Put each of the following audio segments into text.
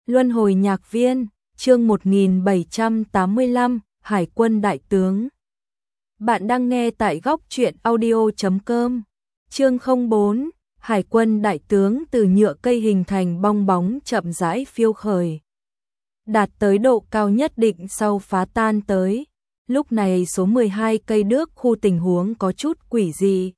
Luân hồi nhạc viên, chương 1785, Hải quân đại tướng. Bạn đang nghe tại góc truyện audio.com. Chương 04, Hải quân đại tướng từ nhựa cây hình thành bong bóng chậm rãi phiêu khởi. Đạt tới độ cao nhất định sau phá tan tới. Lúc này số 12 cây đước khu tình huống có chút quỷ dị.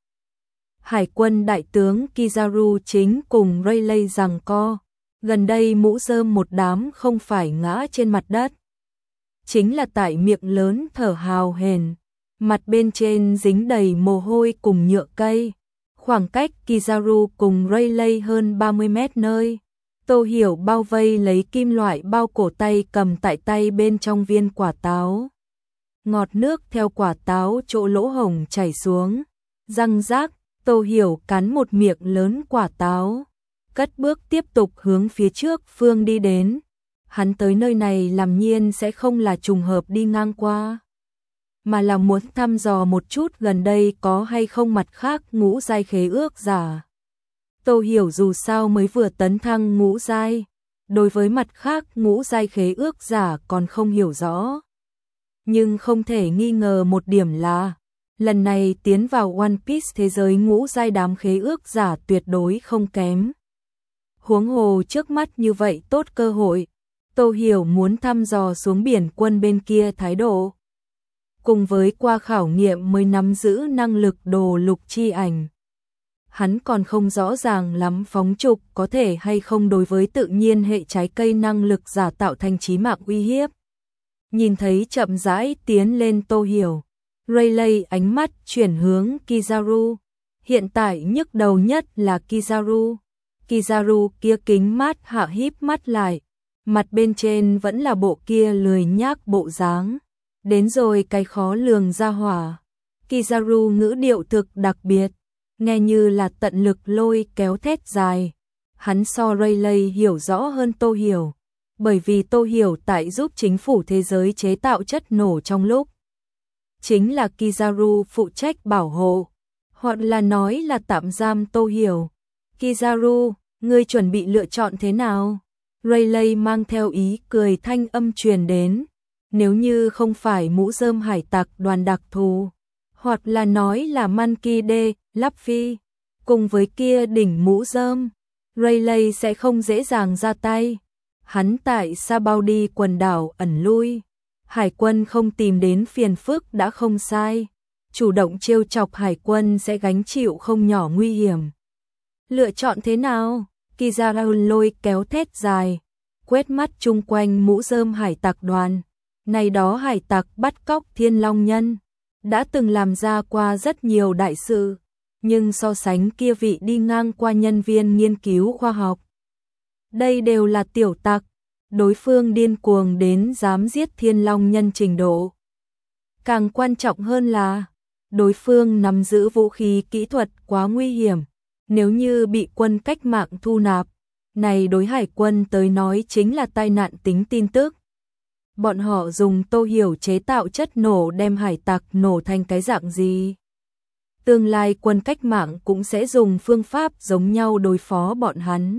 Hải quân đại tướng Kizaru chính cùng Rayleigh giằng co. Gần đây mũ rơm một đám không phải ngã trên mặt đất. Chính là tại miệng lớn thở hào hển, mặt bên trên dính đầy mồ hôi cùng nhựa cây. Khoảng cách Kizaru cùng Rayleigh hơn 30 mét nơi. Tô Hiểu bao vây lấy kim loại bao cổ tay cầm tại tay bên trong viên quả táo. Ngọt nước theo quả táo chỗ lỗ hổng chảy xuống. Răng rác, Tô Hiểu cắn một miệng lớn quả táo. Cất bước tiếp tục hướng phía trước phương đi đến. Hắn tới nơi này làm nhiên sẽ không là trùng hợp đi ngang qua, mà là muốn thăm dò một chút gần đây có hay không mặt khác ngũ giai khế ước giả. Tô Hiểu dù sao mới vừa tấn thăng ngũ giai, đối với mặt khác ngũ giai khế ước giả còn không hiểu rõ. Nhưng không thể nghi ngờ một điểm là, lần này tiến vào One Piece thế giới ngũ giai đám khế ước giả tuyệt đối không kém. Huống hồ trước mắt như vậy tốt cơ hội, Tô Hiểu muốn thăm dò xuống biển quân bên kia thái độ. Cùng với qua khảo nghiệm mới nắm giữ năng lực đồ lục chi ảnh. Hắn còn không rõ ràng lắm phóng trục có thể hay không đối với tự nhiên hệ trái cây năng lực giả tạo thành chí mạng uy hiếp. Nhìn thấy chậm rãi tiến lên Tô Hiểu, Rayleigh ánh mắt chuyển hướng Kizaru. Hiện tại nhức đầu nhất là Kizaru. Kizaru kia kính mát hạ híp mắt lại, mặt bên trên vẫn là bộ kia lười nhác bộ dáng. Đến rồi cái khó lường ra hỏa. Kizaru ngữ điệu thực đặc biệt, nghe như là tận lực lôi kéo thét dài. Hắn so Rayleigh hiểu rõ hơn Tô Hiểu, bởi vì Tô Hiểu tại giúp chính phủ thế giới chế tạo chất nổ trong lúc. Chính là Kizaru phụ trách bảo hộ, hoặc là nói là tạm giam Tô Hiểu. Kizaru, ngươi chuẩn bị lựa chọn thế nào? Rayleigh mang theo ý cười thanh âm truyền đến. Nếu như không phải mũ rơm hải tặc đoàn đặc thù, hoặc là nói là Monkey D, Luffy, cùng với kia đỉnh mũ rơm, Rayleigh sẽ không dễ dàng ra tay. Hắn tại Sabaody quần đảo ẩn lui, hải quân không tìm đến phiền phức đã không sai, chủ động trêu chọc hải quân sẽ gánh chịu không nhỏ nguy hiểm. Lựa chọn thế nào? Kizaru lôi kéo thét dài, quét mắt chung quanh mũ rơm hải tặc đoàn. Này đó hải tặc bắt cóc Thiên Long Nhân, đã từng làm ra qua rất nhiều đại sự, nhưng so sánh kia vị đi ngang qua nhân viên nghiên cứu khoa học. Đây đều là tiểu tặc, đối phương điên cuồng đến dám giết Thiên Long Nhân trình độ. Càng quan trọng hơn là, đối phương nắm giữ vũ khí kỹ thuật quá nguy hiểm, nếu như bị quân cách mạng thu nạp, này đối hải quân tới nói chính là tai nạn tính tin tức. Bọn họ dùng Tô Hiểu chế tạo chất nổ đem hải tặc nổ thành cái dạng gì? Tương lai quân cách mạng cũng sẽ dùng phương pháp giống nhau đối phó bọn hắn.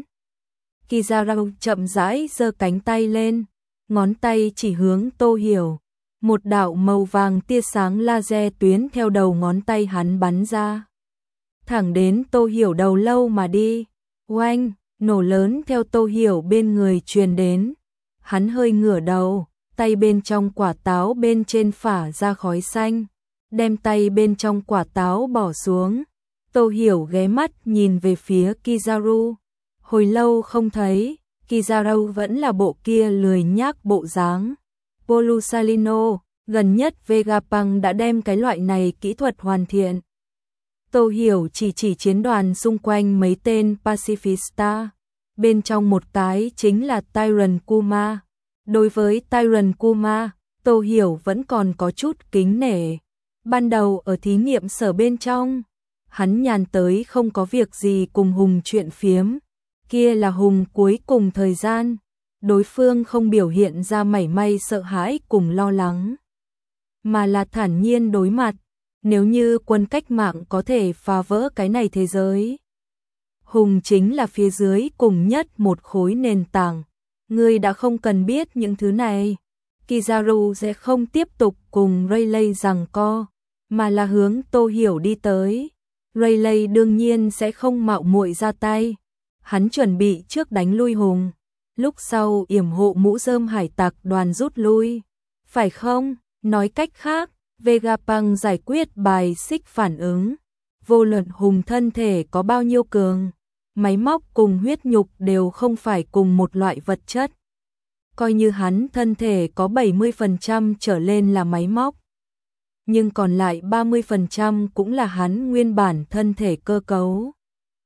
Kizaru chậm rãi giơ cánh tay lên, ngón tay chỉ hướng Tô Hiểu. Một đạo màu vàng tia sáng laser tuyến theo đầu ngón tay hắn bắn ra. Thẳng đến Tô Hiểu đầu lâu mà đi. Oanh, nổ lớn theo Tô Hiểu bên người truyền đến. Hắn hơi ngửa đầu. Tay bên trong quả táo bên trên phả ra khói xanh, đem tay bên trong quả táo bỏ xuống. Tô Hiểu ghé mắt nhìn về phía Kizaru. Hồi lâu không thấy, Kizaru vẫn là bộ kia lười nhác bộ dáng. Polusalino, gần nhất Vegapunk đã đem cái loại này kỹ thuật hoàn thiện. Tô Hiểu chỉ chiến đoàn xung quanh mấy tên pacifista. Bên trong một cái chính là Tyrant Kuma. Đối với Tyrant Kuma, Tô Hiểu vẫn còn có chút kính nể. Ban đầu ở thí nghiệm sở bên trong, hắn nhàn tới không có việc gì cùng Hùng chuyện phiếm. Kia là Hùng cuối cùng thời gian, đối phương không biểu hiện ra mảy may sợ hãi cùng lo lắng, mà là thản nhiên đối mặt. Nếu như quân cách mạng có thể phá vỡ cái này thế giới, Hùng chính là phía dưới cùng nhất một khối nền tảng. Ngươi đã không cần biết những thứ này. Kizaru sẽ không tiếp tục cùng Rayleigh giằng co, mà là hướng Tô Hiểu đi tới. Rayleigh đương nhiên sẽ không mạo muội ra tay. Hắn chuẩn bị trước đánh lui Hùng, lúc sau yểm hộ mũ rơm hải tặc đoàn rút lui. Phải không? Nói cách khác, Vegapunk giải quyết bài xích phản ứng. Vô luận Hùng thân thể có bao nhiêu cường, máy móc cùng huyết nhục đều không phải cùng một loại vật chất. Coi như hắn thân thể có 70% trở lên là máy móc, nhưng còn lại 30% cũng là hắn nguyên bản thân thể cơ cấu.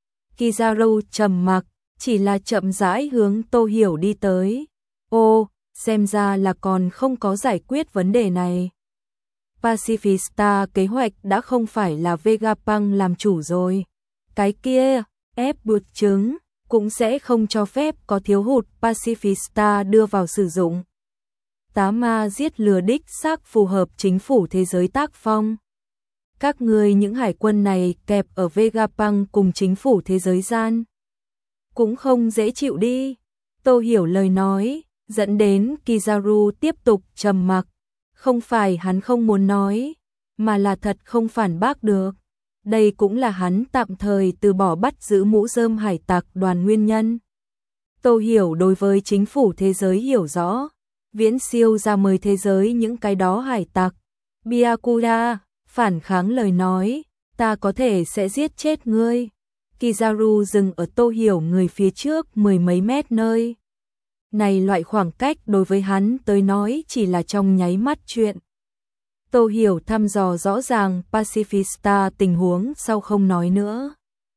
Kizaru trầm mặc, chỉ là chậm rãi hướng Tô Hiểu đi tới. Ô, xem ra là còn không có giải quyết vấn đề này. Pacifista kế hoạch đã không phải là Vegapunk làm chủ rồi. Cái kia, ép buộc chứng, cũng sẽ không cho phép có thiếu hụt Pacifista đưa vào sử dụng. Tá ma giết lừa đích xác phù hợp chính phủ thế giới tác phong. Các ngươi những hải quân này kẹp ở Vegapunk cùng chính phủ thế giới gian. Cũng không dễ chịu đi. Tô Hiểu lời nói, dẫn đến Kizaru tiếp tục trầm mặc. Không phải hắn không muốn nói, mà là thật không phản bác được. Đây cũng là hắn tạm thời từ bỏ bắt giữ mũ rơm hải tặc đoàn nguyên nhân. Tô Hiểu đối với chính phủ thế giới hiểu rõ, viễn siêu ra mời thế giới những cái đó hải tặc. Byakuya, phản kháng lời nói, ta có thể sẽ giết chết ngươi. Kizaru dừng ở Tô Hiểu người phía trước 10 mấy mét nơi. Này loại khoảng cách đối với hắn tới nói chỉ là trong nháy mắt chuyện. Tô Hiểu thăm dò rõ ràng Pacifista tình huống sau không nói nữa,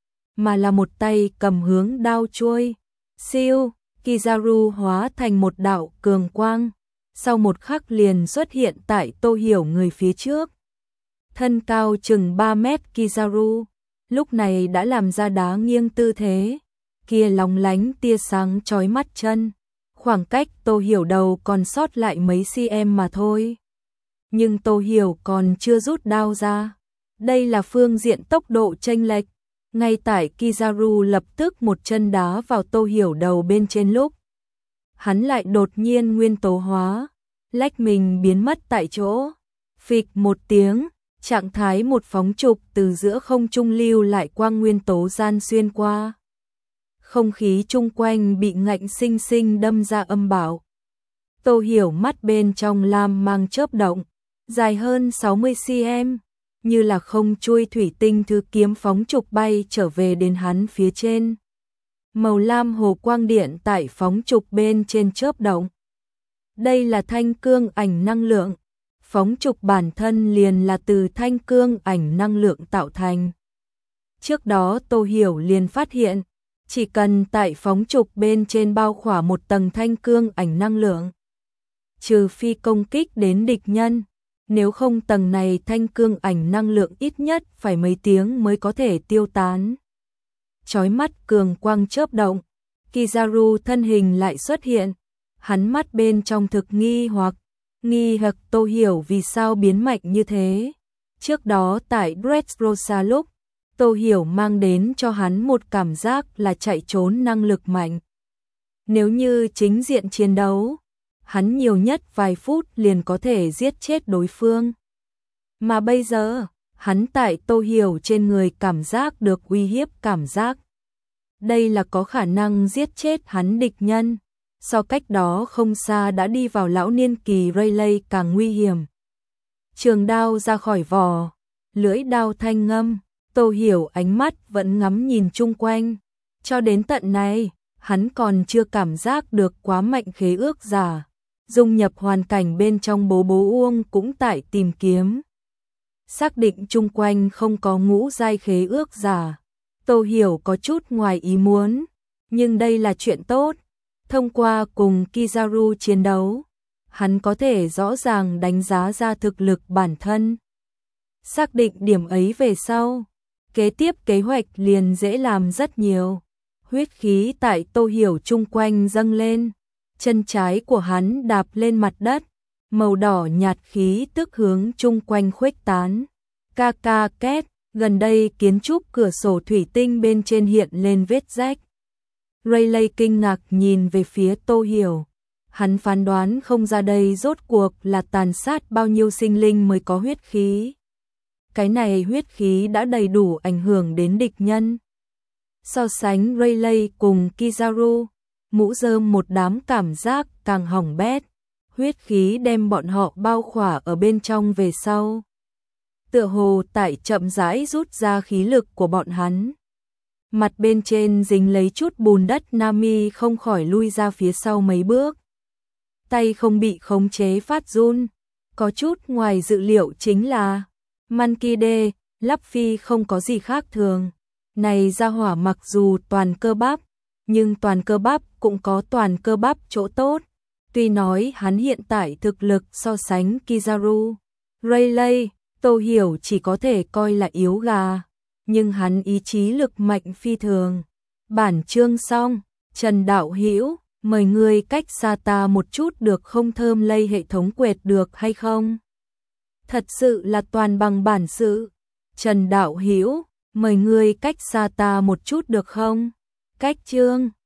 mà là một tay cầm hướng đao chuôi. Siêu, Kizaru hóa thành một đạo cường quang, sau một khắc liền xuất hiện tại Tô Hiểu người phía trước. Thân cao chừng 3 mét Kizaru, lúc này đã làm ra đá nghiêng tư thế, kia lóng lánh tia sáng chói mắt chân. Khoảng cách Tô Hiểu đầu còn sót lại mấy cm mà thôi. Nhưng Tô Hiểu còn chưa rút đao ra. Đây là phương diện tốc độ chênh lệch. Ngay tại Kizaru lập tức một chân đá vào Tô Hiểu đầu bên trên lúc, hắn lại đột nhiên nguyên tố hóa, lách mình biến mất tại chỗ. Phịch một tiếng, trạng thái một phóng trục từ giữa không trung lưu lại quang nguyên tố gian xuyên qua. Không khí chung quanh bị ngạnh sinh sinh đâm ra âm bạo. Tô Hiểu mắt bên trong lam mang chớp động, dài hơn 60 cm, như là không chui thủy tinh thứ kiếm phóng trục bay trở về đến hắn phía trên. Màu lam hồ quang điện tại phóng trục bên trên chớp động. Đây là thanh cương ảnh năng lượng. Phóng trục bản thân liền là từ thanh cương ảnh năng lượng tạo thành. Trước đó Tô Hiểu liền phát hiện, chỉ cần tại phóng trục bên trên bao khỏa một tầng thanh cương ảnh năng lượng, trừ phi công kích đến địch nhân, nếu không tầng này thanh cương ảnh năng lượng ít nhất phải mấy tiếng mới có thể tiêu tán. Chói mắt cường quang chớp động, Kizaru thân hình lại xuất hiện, hắn mắt bên trong thực nghi hoặc Tô Hiểu vì sao biến mạnh như thế. Trước đó tại Dressrosa lúc, Tô Hiểu mang đến cho hắn một cảm giác là chạy trốn năng lực mạnh. Nếu như chính diện chiến đấu, hắn nhiều nhất vài phút liền có thể giết chết đối phương. Mà bây giờ, hắn tại Tô Hiểu trên người cảm giác được uy hiếp cảm giác. Đây là có khả năng giết chết hắn địch nhân. So cách đó không xa đã đi vào lão niên kỳ Rayleigh càng nguy hiểm. Trường đao ra khỏi vỏ, lưỡi đao thanh ngâm, Tô Hiểu ánh mắt vẫn ngắm nhìn chung quanh. Cho đến tận này, hắn còn chưa cảm giác được quá mạnh khế ước giả. Dung nhập hoàn cảnh bên trong bố Uông cũng tại tìm kiếm. Xác định chung quanh không có ngũ giai khế ước giả. Tô Hiểu có chút ngoài ý muốn, nhưng đây là chuyện tốt. Thông qua cùng Kizaru chiến đấu, hắn có thể rõ ràng đánh giá ra thực lực bản thân. Xác định điểm ấy về sau, kế tiếp kế hoạch liền dễ làm rất nhiều. Huyết khí tại Tô Hiểu chung quanh dâng lên, chân trái của hắn đạp lên mặt đất, màu đỏ nhạt khí tức hướng chung quanh khuếch tán. Ca ca két, gần đây kiến trúc cửa sổ thủy tinh bên trên hiện lên vết rách. Rayleigh kinh ngạc nhìn về phía Tô Hiểu. Hắn phán đoán không ra đây rốt cuộc là tàn sát bao nhiêu sinh linh mới có huyết khí. Cái này huyết khí đã đầy đủ ảnh hưởng đến địch nhân. So sánh Rayleigh cùng Kizaru, mũ rơm một đám cảm giác càng hỏng bét. Huyết khí đem bọn họ bao khỏa ở bên trong về sau. Tựa hồ tại chậm rãi rút ra khí lực của bọn hắn. Mặt bên trên dính lấy chút bùn đất, Nami không khỏi lui ra phía sau mấy bước. Tay không bị khống chế phát run. Có chút ngoài dự liệu chính là Mankide, Luffy không có gì khác thường. Này ra hỏa mặc dù toàn cơ bắp, nhưng toàn cơ bắp cũng có toàn cơ bắp chỗ tốt. Tuy nói hắn hiện tại thực lực so sánh Kizaru, Rayleigh, Tô Hiểu chỉ có thể coi là yếu gà, nhưng hắn ý chí lực mạnh phi thường. Bản chương xong, Trần Đạo Hữu, mời ngươi cách xa ta một chút được không? Thơm lây hệ thống quẹt được hay không? Thật sự là toàn bằng bản sự. Trần Đạo Hữu, mời ngươi cách xa ta một chút được không? Cách chương